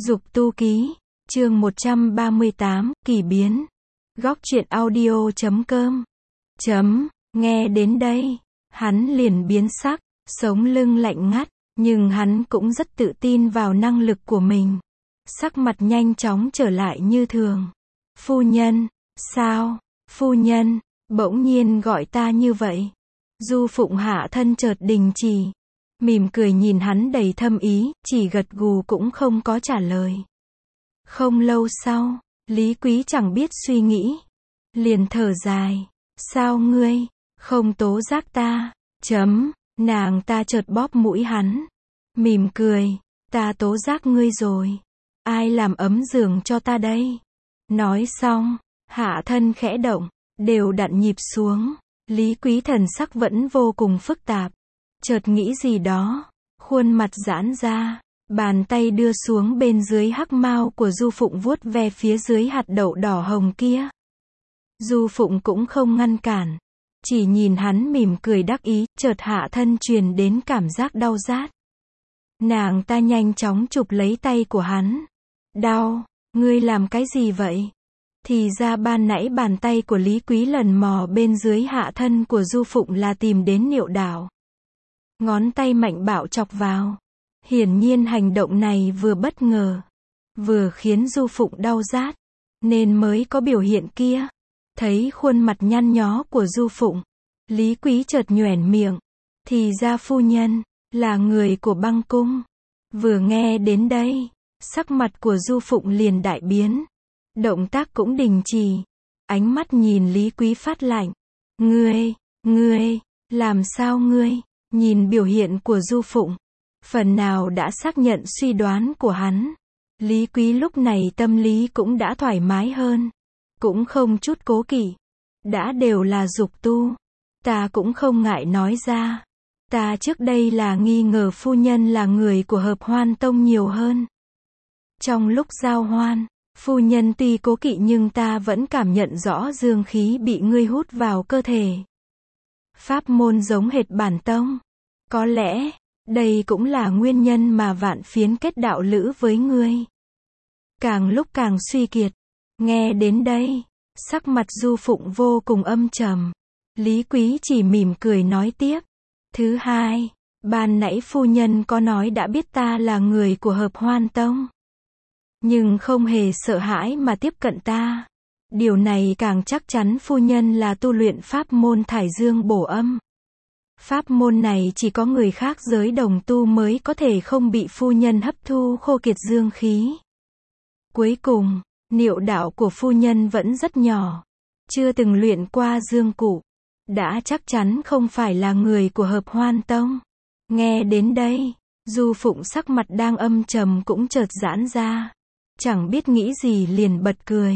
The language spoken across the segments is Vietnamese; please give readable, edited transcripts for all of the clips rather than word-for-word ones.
Dục tu ký, chương 138, kỳ biến. Góc truyện audio.com. Nghe đến đây, hắn liền biến sắc, sống lưng lạnh ngắt, nhưng hắn cũng rất tự tin vào năng lực của mình. Sắc mặt nhanh chóng trở lại như thường. Phu nhân, sao, phu nhân, bỗng nhiên gọi ta như vậy. Du Phụng hạ thân chợt đình chỉ, mỉm cười nhìn hắn đầy thâm ý, chỉ gật gù cũng không có trả lời. Không lâu sau, Lý Quý chẳng biết suy nghĩ, liền thở dài, sao ngươi không tố giác ta? Nàng ta chợt bóp mũi hắn, mỉm cười, ta tố giác ngươi rồi. Ai làm ấm giường cho ta đây? Nói xong, hạ thân khẽ động, đều đặn nhịp xuống. Lý Quý thần sắc vẫn vô cùng phức tạp, chợt nghĩ gì đó, khuôn mặt giãn ra, bàn tay đưa xuống bên dưới hắc mao của Du Phụng vuốt ve phía dưới hạt đậu đỏ hồng kia. Du Phụng cũng không ngăn cản, chỉ nhìn hắn mỉm cười đắc ý, chợt hạ thân truyền đến cảm giác đau rát. Nàng ta nhanh chóng chụp lấy tay của hắn. Đau, ngươi làm cái gì vậy? Thì ra ban nãy bàn tay của Lý Quý lần mò bên dưới hạ thân của Du Phụng là tìm đến niệu đạo. Ngón tay mạnh bạo chọc vào. Hiển nhiên hành động này vừa bất ngờ, vừa khiến Du Phụng đau rát, nên mới có biểu hiện kia. Thấy khuôn mặt nhăn nhó của Du Phụng, Lý Quý chợt nhoẻn miệng. Thì ra phu nhân là người của Băng Cung. Vừa nghe đến đây, sắc mặt của Du Phụng liền đại biến. Động tác cũng đình chỉ. Ánh mắt nhìn Lý Quý phát lạnh. Ngươi, làm sao ngươi? Nhìn biểu hiện của Du Phụng, phần nào đã xác nhận suy đoán của hắn. Lý Quý lúc này tâm lý cũng đã thoải mái hơn. Cũng không chút cố kỵ. Đã đều là dục tu. Ta cũng không ngại nói ra. Ta trước đây là nghi ngờ phu nhân là người của Hợp Hoan Tông nhiều hơn. Trong lúc giao hoan, phu nhân tuy cố kỵ nhưng ta vẫn cảm nhận rõ dương khí bị ngươi hút vào cơ thể. Pháp môn giống hệt bản tông. Có lẽ, đây cũng là nguyên nhân mà Vạn Phiến kết đạo lữ với ngươi. Càng lúc càng suy kiệt. Nghe đến đây, sắc mặt Du Phụng vô cùng âm trầm. Lý Quý chỉ mỉm cười nói tiếp. Thứ hai, ban nãy phu nhân có nói đã biết ta là người của Hợp Hoan Tông, nhưng không hề sợ hãi mà tiếp cận ta. Điều này càng chắc chắn phu nhân là tu luyện pháp môn thải dương bổ âm. Pháp môn này chỉ có người khác giới đồng tu mới có thể không bị phu nhân hấp thu khô kiệt dương khí. Cuối cùng, niệu đạo của phu nhân vẫn rất nhỏ, chưa từng luyện qua dương cụ, đã chắc chắn không phải là người của Hợp Hoan Tông. Nghe đến đây, Du Phụng sắc mặt đang âm trầm cũng chợt giãn ra. Chẳng biết nghĩ gì liền bật cười.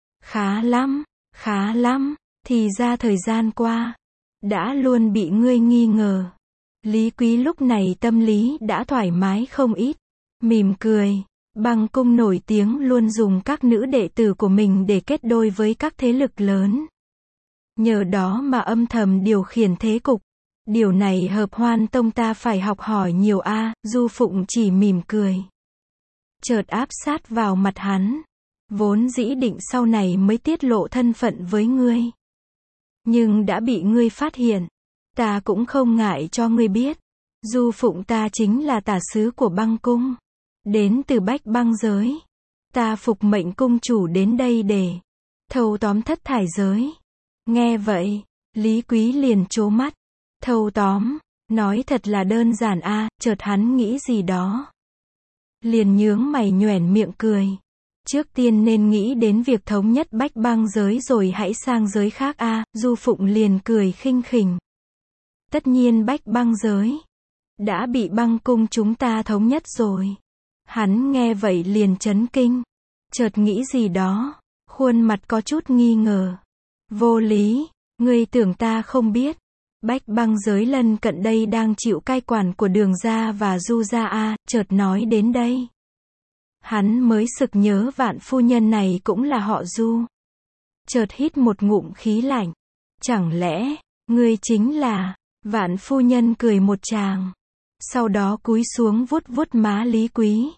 Khá lắm, thì ra thời gian qua, đã luôn bị ngươi nghi ngờ. Lý Quý lúc này tâm lý đã thoải mái không ít. Mỉm cười, Băng Cung nổi tiếng luôn dùng các nữ đệ tử của mình để kết đôi với các thế lực lớn. Nhờ đó mà âm thầm điều khiển thế cục. Điều này Hợp Hoan Tông ta phải học hỏi nhiều a. Du Phụng chỉ mỉm cười, chợt áp sát vào mặt hắn. Vốn dĩ định sau này mới tiết lộ thân phận với ngươi, nhưng đã bị ngươi phát hiện. Ta cũng không ngại cho ngươi biết. Du Phụng ta chính là tả sứ của Băng Cung, đến từ Bách Băng giới. Ta phục mệnh cung chủ đến đây để thâu tóm thất thải giới. Nghe vậy, Lý Quý liền trố mắt. Thâu tóm, nói thật là đơn giản a. Chợt hắn nghĩ gì đó, liền nhướng mày nhoẻn miệng cười. Trước tiên nên nghĩ đến việc thống nhất Bách Băng giới rồi hãy sang giới khác a. Du Phụng liền cười khinh khỉnh. Tất nhiên Bách Băng giới đã bị Băng Cung chúng ta thống nhất rồi. Hắn nghe vậy liền chấn kinh, chợt nghĩ gì đó, khuôn mặt có chút nghi ngờ. Vô lý, ngươi tưởng ta không biết. Bách Băng giới lân cận đây đang chịu cai quản của Đường gia và Du gia a. Chợt nói đến đây, hắn mới sực nhớ Vạn phu nhân này cũng là họ Du. Chợt hít một ngụm khí lạnh. Chẳng lẽ, ngươi chính là... Vạn phu nhân cười một tràng, sau đó cúi xuống vuốt vuốt má Lý Quý.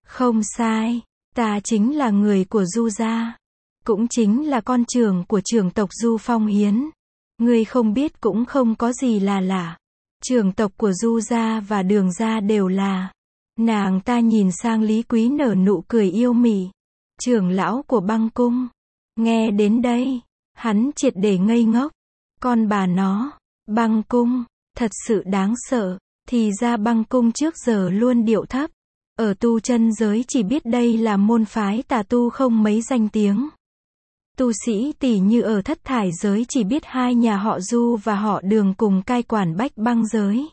Không sai, ta chính là người của Du gia. Cũng chính là con trưởng của trưởng tộc Du Phong Hiến. Ngươi không biết cũng không có gì là lạ. Trưởng tộc của Du gia và Đường gia đều là. Nàng ta nhìn sang Lý Quý nở nụ cười yêu mị. Trưởng lão của Băng cung. Nghe đến đây, hắn triệt để ngây ngốc. Con bà nó, Băng cung, thật sự đáng sợ. Thì ra Băng cung trước giờ luôn điệu thấp. Ở tu chân giới chỉ biết đây là môn phái tà tu không mấy danh tiếng. Tu sĩ tỷ như ở Thất Thải giới chỉ biết hai nhà họ Du và họ Đường cùng cai quản Bách Băng giới.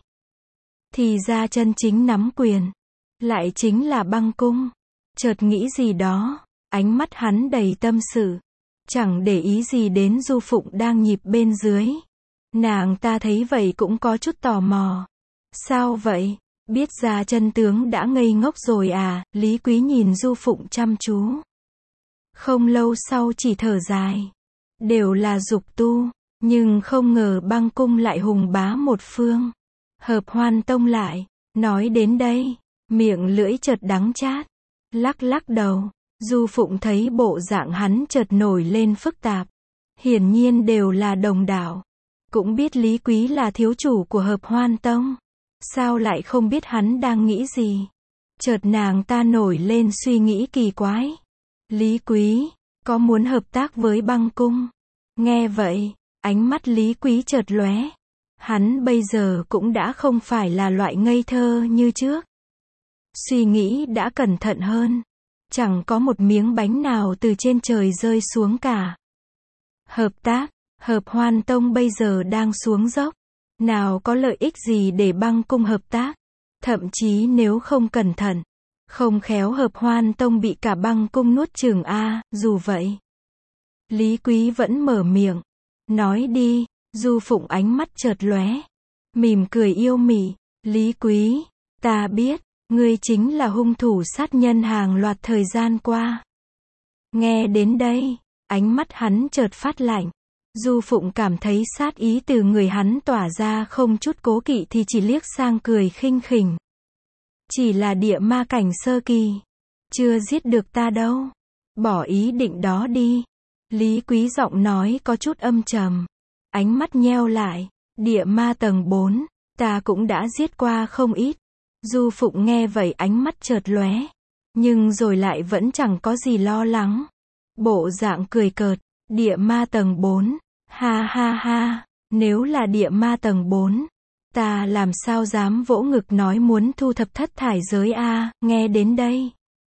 Thì ra chân chính nắm quyền lại chính là Băng cung. Chợt nghĩ gì đó, ánh mắt hắn đầy tâm sự, chẳng để ý gì đến Du Phụng đang nhịp bên dưới. Nàng ta thấy vậy cũng có chút tò mò. Sao vậy? Biết ra chân tướng đã ngây ngốc rồi à? Lý Quý nhìn Du Phụng chăm chú. Không lâu sau chỉ thở dài. Đều là dục tu, nhưng không ngờ Băng cung lại hùng bá một phương. Hợp Hoan tông lại, nói đến đây, miệng lưỡi chợt đắng chát, lắc lắc đầu. Du Phụng thấy bộ dạng hắn chợt nổi lên phức tạp. Hiển nhiên đều là đồng đạo. Cũng biết Lý Quý là thiếu chủ của Hợp Hoan tông. Sao lại không biết hắn đang nghĩ gì? Chợt nàng ta nổi lên suy nghĩ kỳ quái. Lý Quý, có muốn hợp tác với Băng cung? Nghe vậy, ánh mắt Lý Quý chợt lóe. Hắn bây giờ cũng đã không phải là loại ngây thơ như trước. Suy nghĩ đã cẩn thận hơn. Chẳng có một miếng bánh nào từ trên trời rơi xuống cả. Hợp tác, Hợp Hoan tông bây giờ đang xuống dốc. Nào có lợi ích gì để Băng cung hợp tác? Thậm chí nếu không cẩn thận, không khéo Hợp Hoan tông bị cả Băng cung nuốt chửng a. Dù vậy, Lý Quý vẫn mở miệng. Nói đi. Du Phụng ánh mắt chợt lóe, mỉm cười yêu mị. Lý Quý, ta biết, ngươi chính là hung thủ sát nhân hàng loạt thời gian qua. Nghe đến đây, ánh mắt hắn chợt phát lạnh. Du Phụng cảm thấy sát ý từ người hắn tỏa ra không chút cố kỵ thì chỉ liếc sang cười khinh khỉnh. Chỉ là địa ma cảnh sơ kỳ. Chưa giết được ta đâu. Bỏ ý định đó đi. Lý Quý giọng nói có chút âm trầm. Ánh mắt nheo lại. Địa ma tầng 4. Ta cũng đã giết qua không ít. Du Phụng nghe vậy ánh mắt chợt lóe. Nhưng rồi lại vẫn chẳng có gì lo lắng. Bộ dạng cười cợt. Địa ma tầng 4. Ha ha ha. Nếu là địa ma tầng 4. Ta làm sao dám vỗ ngực nói muốn thu thập Thất Thải giới a. Nghe đến đây,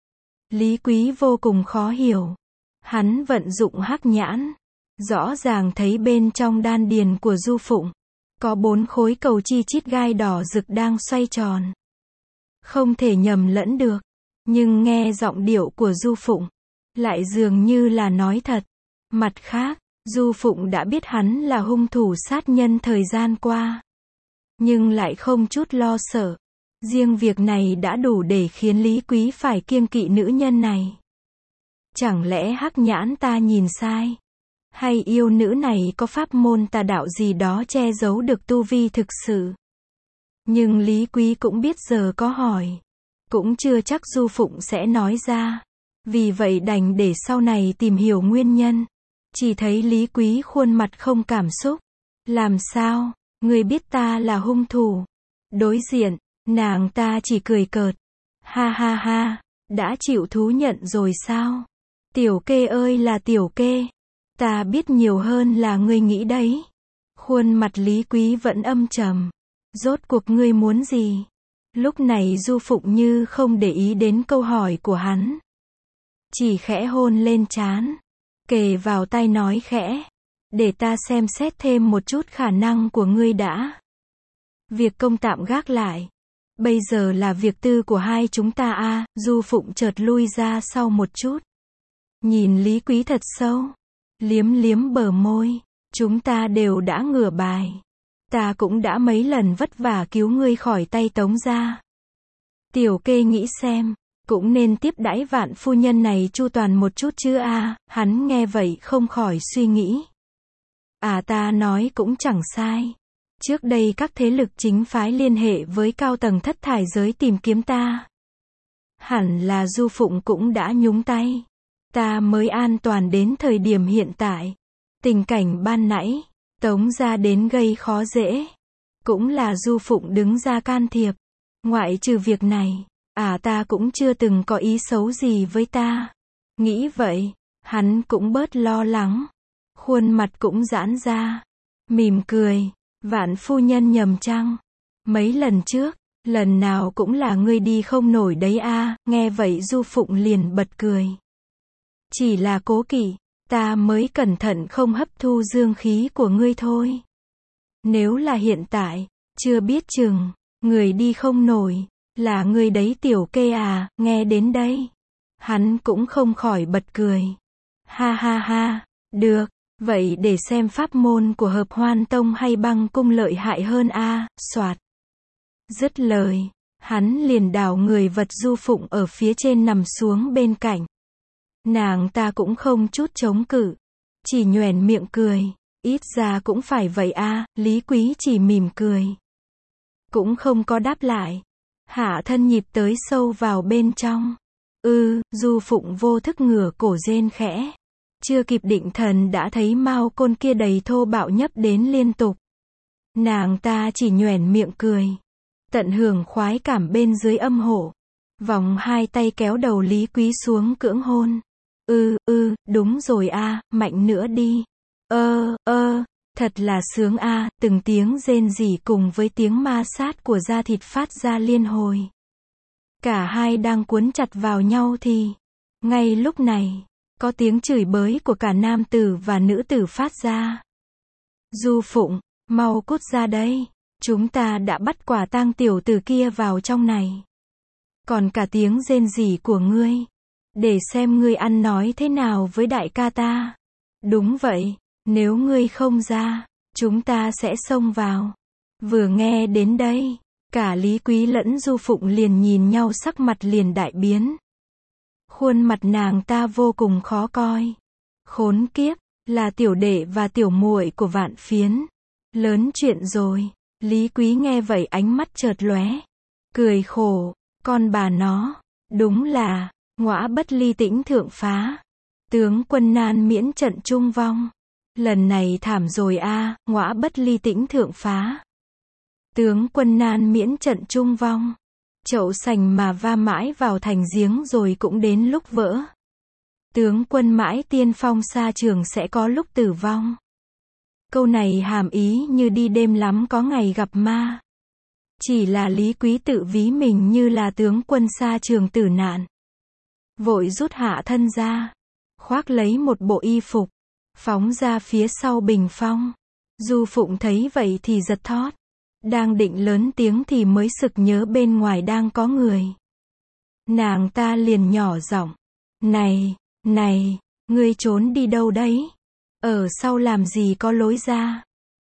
Lý Quý vô cùng khó hiểu. Hắn vận dụng hắc nhãn, rõ ràng thấy bên trong đan điền của Du Phụng có 4 khối cầu chi chít gai đỏ rực đang xoay tròn. Không thể nhầm lẫn được. Nhưng nghe giọng điệu của Du Phụng lại dường như là nói thật. Mặt khác, Du Phụng đã biết hắn là hung thủ sát nhân thời gian qua, nhưng lại không chút lo sợ. Riêng việc này đã đủ để khiến Lý Quý phải kiêng kỵ nữ nhân này. Chẳng lẽ hắc nhãn ta nhìn sai? Hay yêu nữ này có pháp môn tà đạo gì đó che giấu được tu vi thực sự? Nhưng Lý Quý cũng biết giờ có hỏi, cũng chưa chắc Du Phụng sẽ nói ra. Vì vậy đành để sau này tìm hiểu nguyên nhân. Chỉ thấy Lý Quý khuôn mặt không cảm xúc. Làm sao? Ngươi biết ta là hung thủ? Đối diện, nàng ta chỉ cười cợt. Ha ha ha, đã chịu thú nhận rồi sao? Tiểu kê ơi là tiểu kê. Ta biết nhiều hơn là ngươi nghĩ đấy. Khuôn mặt Lý Quý vẫn âm trầm. Rốt cuộc ngươi muốn gì? Lúc này Du Phụng như không để ý đến câu hỏi của hắn. Chỉ khẽ hôn lên trán, kề vào tai nói khẽ. Để ta xem xét thêm một chút khả năng của ngươi đã. Việc công tạm gác lại. Bây giờ là việc tư của hai chúng ta a. Du Phụng chợt lui ra sau một chút. Nhìn Lý Quý thật sâu. Liếm liếm bờ môi. Chúng ta đều đã ngửa bài. Ta cũng đã mấy lần vất vả cứu ngươi khỏi tay Tống gia. Tiểu kê nghĩ xem, cũng nên tiếp đãi Vạn phu nhân này chu toàn một chút chứ a. Hắn nghe vậy không khỏi suy nghĩ. À ta nói cũng chẳng sai. Trước đây các thế lực chính phái liên hệ với cao tầng Thất Thải giới tìm kiếm ta. Hẳn là Du Phụng cũng đã nhúng tay. Ta mới an toàn đến thời điểm hiện tại. Tình cảnh ban nãy, Tống gia đến gây khó dễ. Cũng là Du Phụng đứng ra can thiệp. Ngoại trừ việc này, ta cũng chưa từng có ý xấu gì với ta. Nghĩ vậy, hắn cũng bớt lo lắng. Khuôn mặt cũng giãn ra. Mỉm cười, Vạn phu nhân nhầm chăng? Mấy lần trước, lần nào cũng là ngươi đi không nổi đấy a. Nghe vậy Du Phụng liền bật cười. Chỉ là cố kỵ, ta mới cẩn thận không hấp thu dương khí của ngươi thôi. Nếu là hiện tại, chưa biết chừng, người đi không nổi, là ngươi đấy tiểu kê à. Nghe đến đây, hắn cũng không khỏi bật cười. Ha ha ha, được, vậy để xem pháp môn của Hợp Hoan Tông hay Băng Cung lợi hại hơn a. Soạt. Dứt lời, hắn liền đảo người vật Du Phụng ở phía trên nằm xuống bên cạnh. Nàng ta cũng không chút chống cự, chỉ nhoẻn miệng cười. Ít ra cũng phải vậy a. Lý Quý chỉ mỉm cười, cũng không có đáp lại. Hạ thân nhịp tới sâu vào bên trong. Du Phụng vô thức ngửa cổ rên khẽ. Chưa kịp định thần đã thấy mao côn kia đầy thô bạo nhấp đến liên tục. Nàng ta chỉ nhoẻn miệng cười, tận hưởng khoái cảm bên dưới âm hộ. Vòng hai tay kéo đầu Lý Quý xuống cưỡng hôn. Đúng rồi a, mạnh nữa đi. Thật là sướng a. Từng tiếng rên rỉ cùng với tiếng ma sát của da thịt phát ra liên hồi. Cả hai đang cuốn chặt vào nhau thì, ngay lúc này, có tiếng chửi bới của cả nam tử và nữ tử phát ra. Du Phụng, mau cút ra đây. Chúng ta đã bắt quả tang tiểu tử kia vào trong này. Còn cả tiếng rên rỉ của ngươi, để xem ngươi ăn nói thế nào với đại ca ta. Đúng vậy, nếu ngươi không ra, chúng ta sẽ xông vào. Vừa nghe đến đây, cả Lý Quý lẫn Du Phụng liền nhìn nhau, sắc mặt liền đại biến. Khuôn mặt nàng ta vô cùng khó coi. Khốn kiếp, là tiểu đệ và tiểu muội của Vạn Phiến. Lớn chuyện rồi. Lý Quý nghe vậy ánh mắt chợt lóe, cười khổ, con bà nó, đúng là ngõa bất ly tĩnh thượng phá. Tướng quân nan miễn trận trung vong. Lần này thảm rồi a, ngõa bất ly tĩnh thượng phá. Tướng quân nan miễn trận trung vong. Chậu sành mà va mãi vào thành giếng rồi cũng đến lúc vỡ. Tướng quân mãi tiên phong xa trường sẽ có lúc tử vong. Câu này hàm ý như đi đêm lắm có ngày gặp ma. Chỉ là Lý Quý tự ví mình như là tướng quân xa trường tử nạn. Vội rút hạ thân ra, khoác lấy một bộ y phục, phóng ra phía sau bình phong. Du Phụng thấy vậy thì giật thót. Đang định lớn tiếng thì mới sực nhớ bên ngoài đang có người. Nàng ta liền nhỏ giọng. Này, ngươi trốn đi đâu đấy? Ở sau làm gì có lối ra?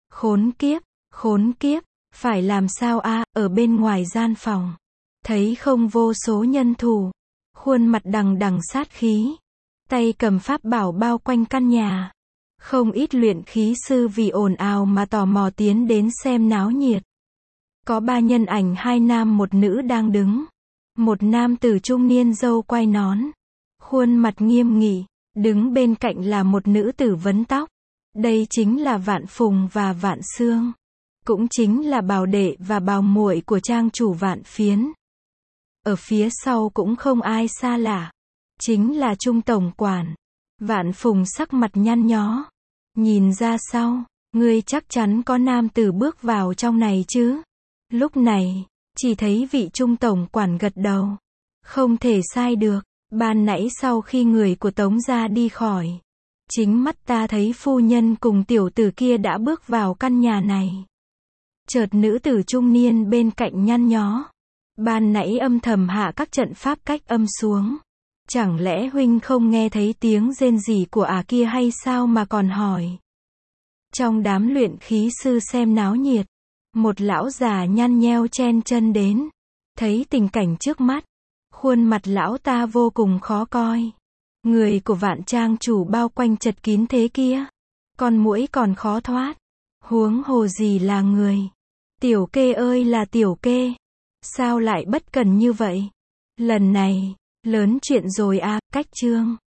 Khốn kiếp, phải làm sao a? Ở bên ngoài gian phòng, thấy không vô số nhân thủ, khuôn mặt đằng đằng sát khí, tay cầm pháp bảo bao quanh căn nhà. Không ít luyện khí sư vì ồn ào mà tò mò tiến đến xem náo nhiệt. Có 3 nhân ảnh, 2 nam 1 nữ đang đứng. Một nam tử trung niên râu quai nón, khuôn mặt nghiêm nghị, đứng bên cạnh là một nữ tử vấn tóc. Đây chính là Vạn Phùng và Vạn Xương, cũng chính là bảo đệ và bảo muội của trang chủ Vạn Phiến. Ở phía sau cũng không ai xa lạ, chính là Trung tổng quản. Vạn Phùng sắc mặt nhăn nhó, nhìn ra sau, ngươi chắc chắn có nam tử bước vào trong này chứ? Lúc này, chỉ thấy vị Trung tổng quản gật đầu. Không thể sai được, ban nãy sau khi người của Tống gia đi khỏi, chính mắt ta thấy phu nhân cùng tiểu tử kia đã bước vào căn nhà này. Chợt nữ tử trung niên bên cạnh nhăn nhó. Ban nãy âm thầm hạ các trận pháp cách âm xuống. Chẳng lẽ huynh không nghe thấy tiếng rên rỉ của kia hay sao mà còn hỏi? Trong đám luyện khí sư xem náo nhiệt, một lão già nhăn nheo chen chân đến. Thấy tình cảnh trước mắt, khuôn mặt lão ta vô cùng khó coi. Người của Vạn trang chủ bao quanh chật kín thế kia, con muỗi còn khó thoát, huống hồ gì là người. Tiểu kê ơi là tiểu kê, sao lại bất cần như vậy? Lần này, lớn chuyện rồi à, cách chương.